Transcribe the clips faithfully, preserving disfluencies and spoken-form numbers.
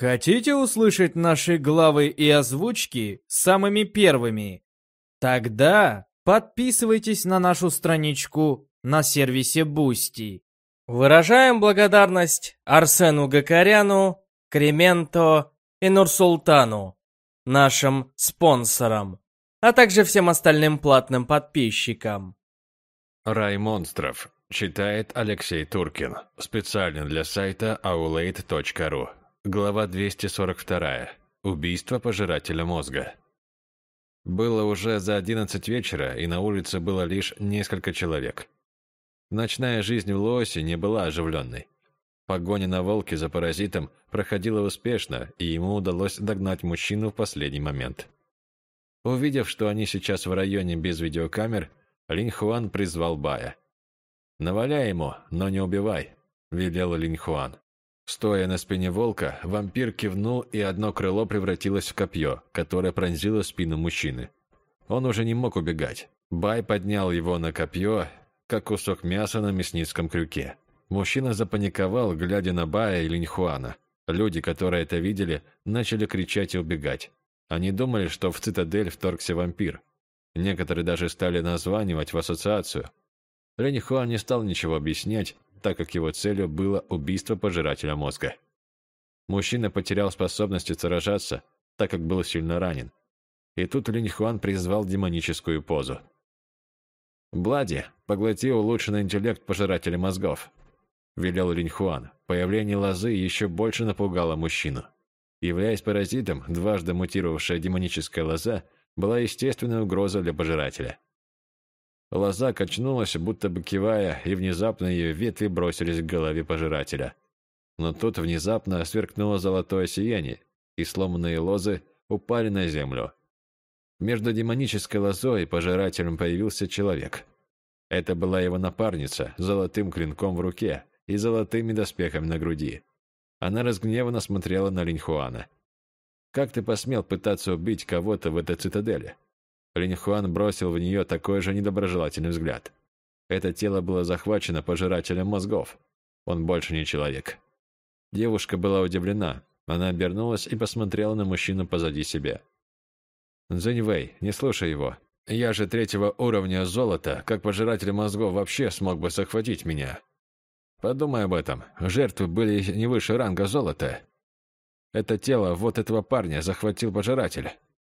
Хотите услышать наши главы и озвучки самыми первыми? Тогда подписывайтесь на нашу страничку на сервисе Boosty. Выражаем благодарность Арсену Гакаряну, Кременто и Нурсултану, нашим спонсорам, а также всем остальным платным подписчикам. Рай монстров. Читает Алексей Туркин. Специально для сайта аулейт точка ру. Глава двести сорок два. Убийство пожирателя мозга. Было уже за одиннадцать вечера, и на улице было лишь несколько человек. Ночная жизнь в Лоосе не была оживленной. Погоня на волке за паразитом проходила успешно, и ему удалось догнать мужчину в последний момент. Увидев, что они сейчас в районе без видеокамер, Линь Хуан призвал Бая. «Наваляй ему, но не убивай», – велел Линь Хуан. Стоя на спине волка, вампир кивнул, и одно крыло превратилось в копье, которое пронзило спину мужчины. Он уже не мог убегать. Бай поднял его на копье, как кусок мяса на мясницком крюке. Мужчина запаниковал, глядя на Бая и Линь Хуана. Люди, которые это видели, начали кричать и убегать. Они думали, что в цитадель вторгся вампир. Некоторые даже стали названивать в ассоциацию. Линь Хуан не стал ничего объяснять, так как его целью было убийство пожирателя мозга. Мужчина потерял способность сражаться, так как был сильно ранен. И тут Линь Хуан призвал демоническую позу. «Блади, поглоти улучшенный интеллект пожирателя мозгов», – велел Линь Хуан. Появление лозы еще больше напугало мужчину. Являясь паразитом, дважды мутировавшая демоническая лоза была естественной угрозой для пожирателя. Лоза качнулась, будто бы кивая, и внезапно ее ветви бросились к голове пожирателя. Но тут внезапно сверкнуло золотое сияние, и сломанные лозы упали на землю. Между демонической лозой и пожирателем появился человек. Это была его напарница, с золотым клинком в руке и золотыми доспехами на груди. Она разгневанно смотрела на Линь Хуана. «Как ты посмел пытаться убить кого-то в этой цитадели?» Линь Хуан бросил в нее такой же недоброжелательный взгляд. Это тело было захвачено пожирателем мозгов. Он больше не человек. Девушка была удивлена. Она обернулась и посмотрела на мужчину позади себя. «Цзиньвэй, не слушай его. Я же третьего уровня золота, как пожиратель мозгов вообще смог бы захватить меня. Подумай об этом. Жертвы были не выше ранга золота. Это тело вот этого парня захватил пожиратель.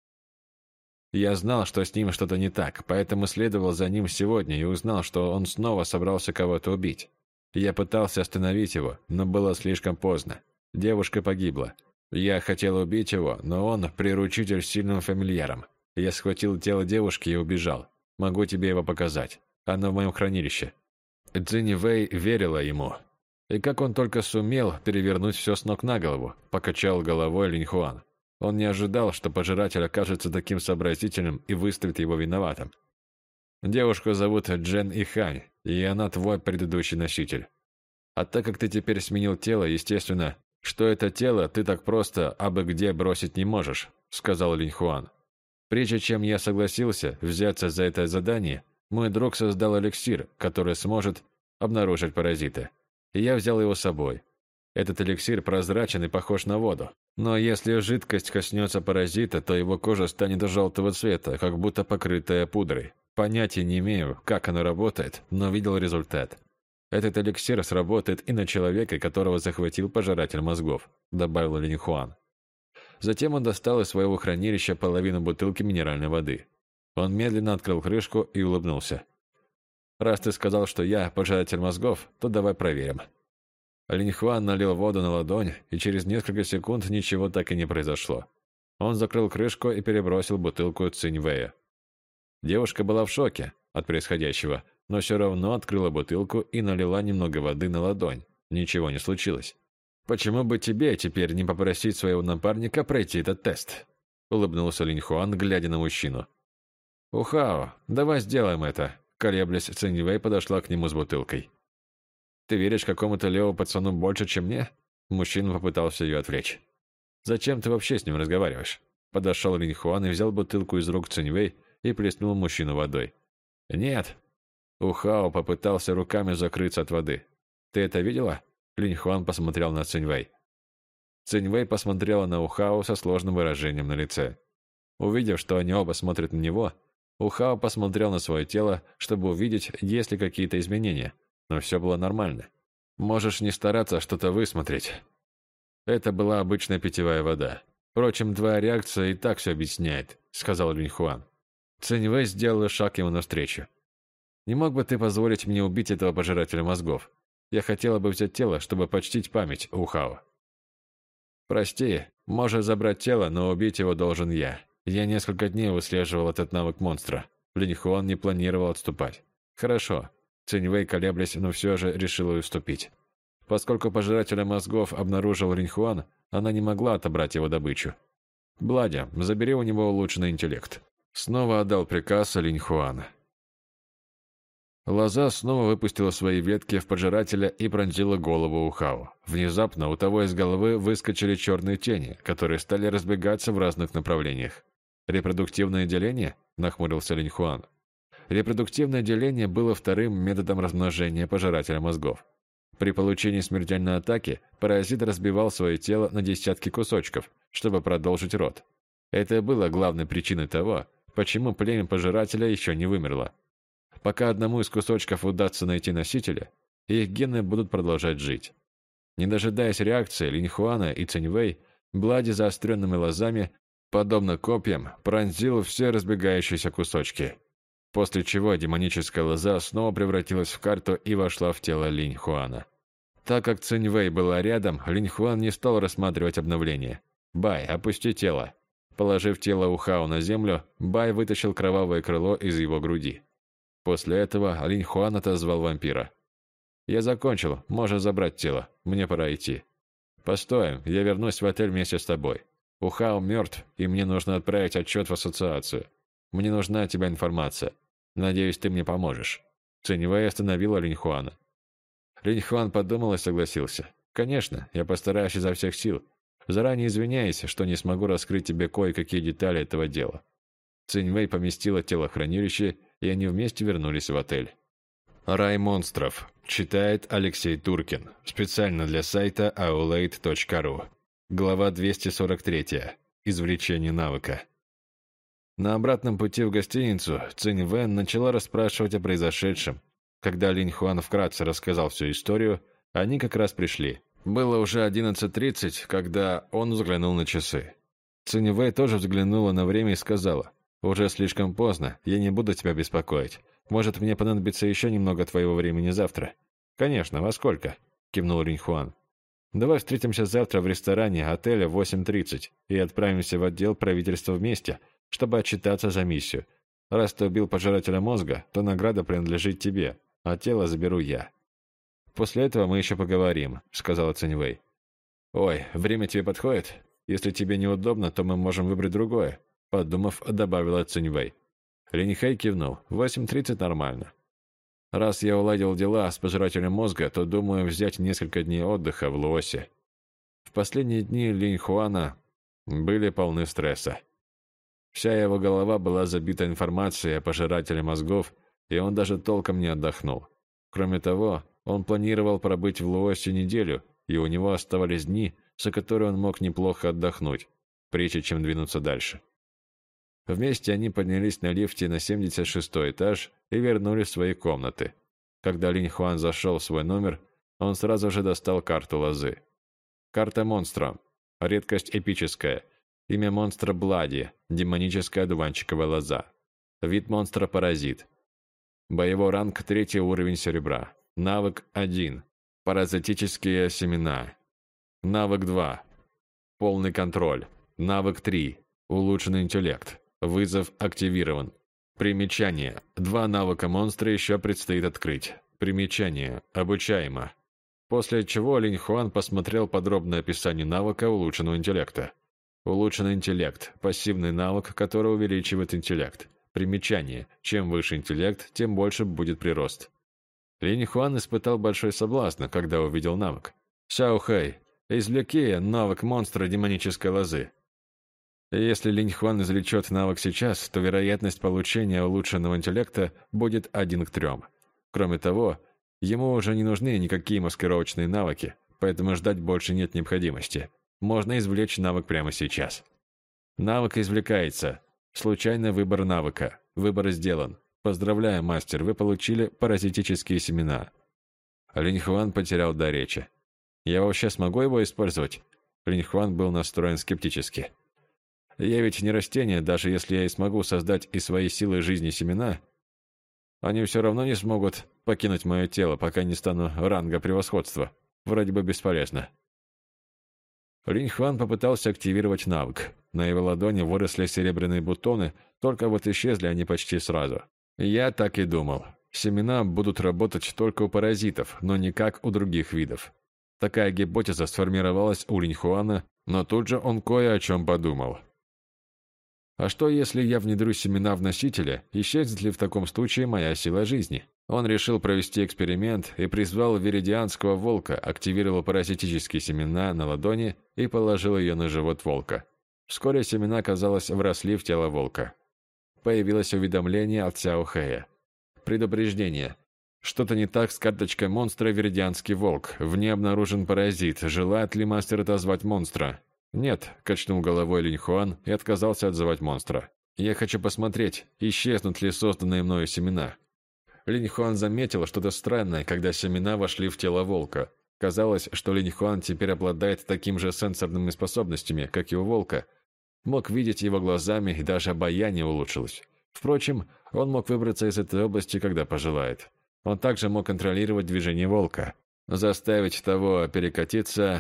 Я знал, что с ним что-то не так, поэтому следовал за ним сегодня и узнал, что он снова собрался кого-то убить. Я пытался остановить его, но было слишком поздно. Девушка погибла. Я хотел убить его, но он приручитель с сильным фамильяром. Я схватил тело девушки и убежал. Могу тебе его показать. Оно в моем хранилище». Цзиньвэй верила ему. И как он только сумел перевернуть все с ног на голову, покачал головой Линь Хуан. Он не ожидал, что пожиратель окажется таким сообразительным и выставит его виноватым. «Девушку зовут Джен Ихань, и она твой предыдущий носитель. А так как ты теперь сменил тело, естественно, что это тело ты так просто абы где бросить не можешь», — сказал Линь Хуан. «Прежде чем я согласился взяться за это задание, мой друг создал эликсир, который сможет обнаружить паразита. И я взял его с собой. Этот эликсир прозрачен и похож на воду. Но если жидкость коснется паразита, то его кожа станет желтого цвета, как будто покрытая пудрой. Понятия не имею, как оно работает, но видел результат. Этот эликсир сработает и на человека, которого захватил пожиратель мозгов», — добавил Линь Хуан. Затем он достал из своего хранилища половину бутылки минеральной воды. Он медленно открыл крышку и улыбнулся. «Раз ты сказал, что я пожиратель мозгов, то давай проверим». Линь Хуан налил воду на ладонь, и через несколько секунд ничего так и не произошло. Он закрыл крышку и перебросил бутылку Цзиньвэя. Девушка была в шоке от происходящего, но все равно открыла бутылку и налила немного воды на ладонь. Ничего не случилось. «Почему бы тебе теперь не попросить своего напарника пройти этот тест?» — улыбнулся Линь Хуан, глядя на мужчину. «Ухао, давай сделаем это», — колеблясь, Цзиньвэй подошла к нему с бутылкой. «Ты веришь какому-то левому пацану больше, чем мне?» Мужчина попытался ее отвлечь. «Зачем ты вообще с ним разговариваешь?» Подошел Линь Хуан и взял бутылку из рук Цзиньвэй и плеснул мужчину водой. «Нет». Ухао попытался руками закрыться от воды. «Ты это видела?» Линь Хуан посмотрел на Цзиньвэй. Цинь-Вэй посмотрела на Ухао со сложным выражением на лице. Увидев, что они оба смотрят на него, Ухао посмотрел на свое тело, чтобы увидеть, есть ли какие-то изменения, но все было нормально. Можешь не стараться что-то высмотреть. Это была обычная питьевая вода. Впрочем, твоя реакция и так все объясняет, сказал Линьхуан. Цинь-Вэй сделала шаг ему навстречу. Не мог бы ты позволить мне убить этого пожирателя мозгов? Я хотела бы взять тело, чтобы почтить память Ухао. Прости, можешь забрать тело, но убить его должен я. Я несколько дней выслеживал этот навык монстра. Линьхуан не планировал отступать. Хорошо. Цинь-Вэй, колеблясь, но все же решила уступить. Поскольку пожирателя мозгов обнаружил Линьхуан, она не могла отобрать его добычу. Бладя, забери у него улучшенный интеллект. Снова отдал приказ Линьхуан. Лоза снова выпустила свои ветки в пожирателя и пронзила голову Ухао. Внезапно у того из головы выскочили черные тени, которые стали разбегаться в разных направлениях. «Репродуктивное деление?» – нахмурился Линьхуан. Репродуктивное деление было вторым методом размножения пожирателя мозгов. При получении смертельной атаки паразит разбивал свое тело на десятки кусочков, чтобы продолжить род. Это было главной причиной того, почему племя пожирателя еще не вымерло. Пока одному из кусочков удастся найти носителя, их гены будут продолжать жить. Не дожидаясь реакции Линьхуана и Цинь-Вэй, Блади заостренными лозами, подобно копьям, пронзил все разбегающиеся кусочки. После чего демоническая лоза снова превратилась в карту и вошла в тело Линьхуана. Так как Цинь-Вэй была рядом, Линьхуан не стал рассматривать обновление. «Бай, опусти тело». Положив тело Ухао на землю, Бай вытащил кровавое крыло из его груди. После этого Линьхуан отозвал вампира. «Я закончил, можешь забрать тело, мне пора идти». «Постой, я вернусь в отель вместе с тобой. Ухао мертв, и мне нужно отправить отчет в ассоциацию. Мне нужна от тебя информация. Надеюсь, ты мне поможешь». Цинь-Вэй остановила Линьхуана. Линьхуан подумал и согласился. «Конечно, я постараюсь изо всех сил. Заранее извиняюсь, что не смогу раскрыть тебе кое-какие детали этого дела». Цинь-Вэй поместила тело в хранилище, и они вместе вернулись в отель. «Рай монстров», читает Алексей Туркин, специально для сайта аулейт точка ру. Глава двести сорок три. Извлечение навыка. На обратном пути в гостиницу Цинь-Вэн начала расспрашивать о произошедшем. Когда Линьхуан вкратце рассказал всю историю, они как раз пришли. Было уже одиннадцать тридцать, когда он взглянул на часы. Цинь-Вэй тоже взглянула на время и сказала: «Уже слишком поздно, я не буду тебя беспокоить. Может, мне понадобится еще немного твоего времени завтра?» «Конечно, во сколько?» – кивнул Линьхуан. «Давай встретимся завтра в ресторане отеля в восемь тридцать и отправимся в отдел правительства вместе, чтобы отчитаться за миссию. Раз ты убил пожирателя мозга, то награда принадлежит тебе, а тело заберу я». «После этого мы еще поговорим», – сказала Цинь-Вэй. «Ой, время тебе подходит? Если тебе неудобно, то мы можем выбрать другое», – подумав, добавила Цинь-Вэй. Линьхэй кивнул. «восемь тридцать нормально. Раз я уладил дела с пожирателем мозга, то думаю взять несколько дней отдыха в Луосе». В последние дни Линьхуана были полны стресса. Вся его голова была забита информацией о пожирателе мозгов, и он даже толком не отдохнул. Кроме того, он планировал пробыть в Луосе неделю, и у него оставались дни, за которые он мог неплохо отдохнуть, прежде чем двинуться дальше. Вместе они поднялись на лифте на семьдесят шестой этаж и вернулись в свои комнаты. Когда Линьхуан зашел в свой номер, он сразу же достал карту лозы. Карта монстра. Редкость эпическая. Имя монстра Блади. Демоническая одуванчиковая лоза. Вид монстра паразит. Боевой ранг третий уровень серебра. Навык один. Паразитические семена. Навык два. Полный контроль. Навык три. Улучшенный интеллект. Вызов активирован. Примечание. Два навыка монстра еще предстоит открыть. Примечание. Обучаемо. После чего Линьхуан посмотрел подробное описание навыка улучшенного интеллекта. Улучшенный интеллект. Пассивный навык, который увеличивает интеллект. Примечание. Чем выше интеллект, тем больше будет прирост. Линьхуан испытал большой соблазн, когда увидел навык. «Сяохэй, извлеки навык монстра демонической лозы». Если Линьхуан извлечет навык сейчас, то вероятность получения улучшенного интеллекта будет один к трем. Кроме того, ему уже не нужны никакие маскировочные навыки, поэтому ждать больше нет необходимости. Можно извлечь навык прямо сейчас. Навык извлекается. Случайный выбор навыка. Выбор сделан. Поздравляю, мастер, вы получили паразитические семена. Линьхуан потерял дар речи. Я вообще смогу его использовать? Линьхуан был настроен скептически. Я ведь не растение, даже если я и смогу создать из своей силы жизни семена, они все равно не смогут покинуть мое тело, пока не стану ранга превосходства. Вроде бы бесполезно. Линьхуан попытался активировать навык. На его ладони выросли серебряные бутоны, только вот исчезли они почти сразу. Я так и думал. Семена будут работать только у паразитов, но никак у других видов. Такая гипотеза сформировалась у Линьхуана, но тут же он кое о чем подумал. А что, если я внедрю семена в носителя, исчезнет ли в таком случае моя сила жизни? Он решил провести эксперимент и призвал веридианского волка, активировал паразитические семена на ладони и положил ее на живот волка. Вскоре семена, казалось, вросли в тело волка. Появилось уведомление от Цяо Хэя. Предупреждение. Что-то не так с карточкой монстра Веридианский волк. В ней обнаружен паразит. Желает ли мастер отозвать монстра? «Нет», – качнул головой Линьхуан и отказался отзывать монстра. «Я хочу посмотреть, исчезнут ли созданные мною семена». Линьхуан заметил что-то странное, когда семена вошли в тело волка. Казалось, что Линьхуан теперь обладает такими же сенсорными способностями, как и у волка. Мог видеть его глазами, и даже обаяние улучшилось. Впрочем, он мог выбраться из этой области, когда пожелает. Он также мог контролировать движение волка, заставить того перекатиться,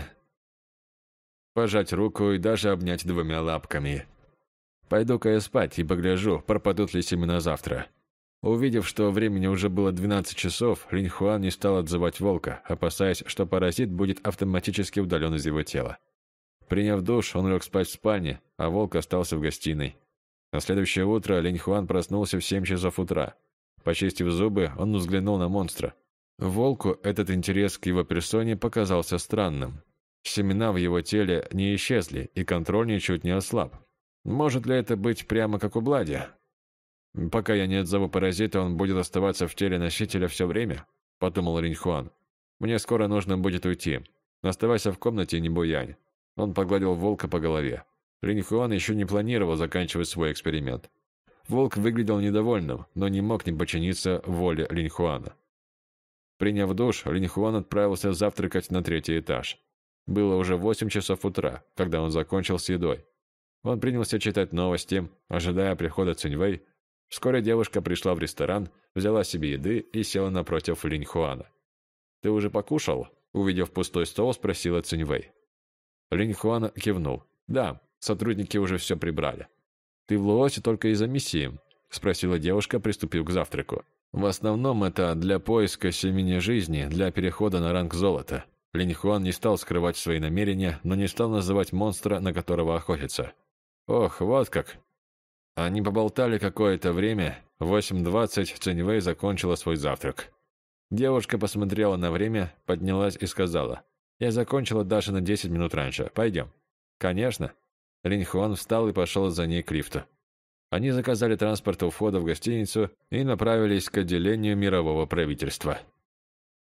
пожать руку и даже обнять двумя лапками. «Пойду-ка я спать и погляжу, пропадут ли семена завтра». Увидев, что времени уже было двенадцать часов, Линьхуан не стал отзывать волка, опасаясь, что паразит будет автоматически удален из его тела. Приняв душ, он лег спать в спальне, а волк остался в гостиной. На следующее утро Линьхуан проснулся в семь часов утра. Почистив зубы, он взглянул на монстра. Волку этот интерес к его персоне показался странным. Семена в его теле не исчезли, и контроль ничуть не ослаб. Может ли это быть прямо как у Блади? «Пока я не отзову паразита, он будет оставаться в теле носителя все время», – подумал Линьхуан. «Мне скоро нужно будет уйти. Оставайся в комнате и не буянь». Он погладил волка по голове. Линьхуан еще не планировал заканчивать свой эксперимент. Волк выглядел недовольным, но не мог не подчиниться воле Линьхуана. Приняв душ, Линьхуан отправился завтракать на третий этаж. Было уже восемь часов утра, когда он закончил с едой. Он принялся читать новости, ожидая прихода Циньвэй. Вскоре девушка пришла в ресторан, взяла себе еды и села напротив Линьхуана. «Ты уже покушал?» – увидев пустой стол, спросила Циньвэй. Линьхуан кивнул. «Да, сотрудники уже все прибрали». «Ты в Луосе только из-за миссии?» – спросила девушка, приступив к завтраку. «В основном это для поиска семени жизни, для перехода на ранг золота». Линьхуан не стал скрывать свои намерения, но не стал называть монстра, на которого охотится. «Ох, вот как!» Они поболтали какое-то время. В восемь двадцать Циньвэй закончила свой завтрак. Девушка посмотрела на время, поднялась и сказала: «Я закончила даже на десять минут раньше. Пойдем». «Конечно». Линьхуан встал и пошел за ней к лифту. Они заказали транспорт у входа в гостиницу и направились к отделению мирового правительства.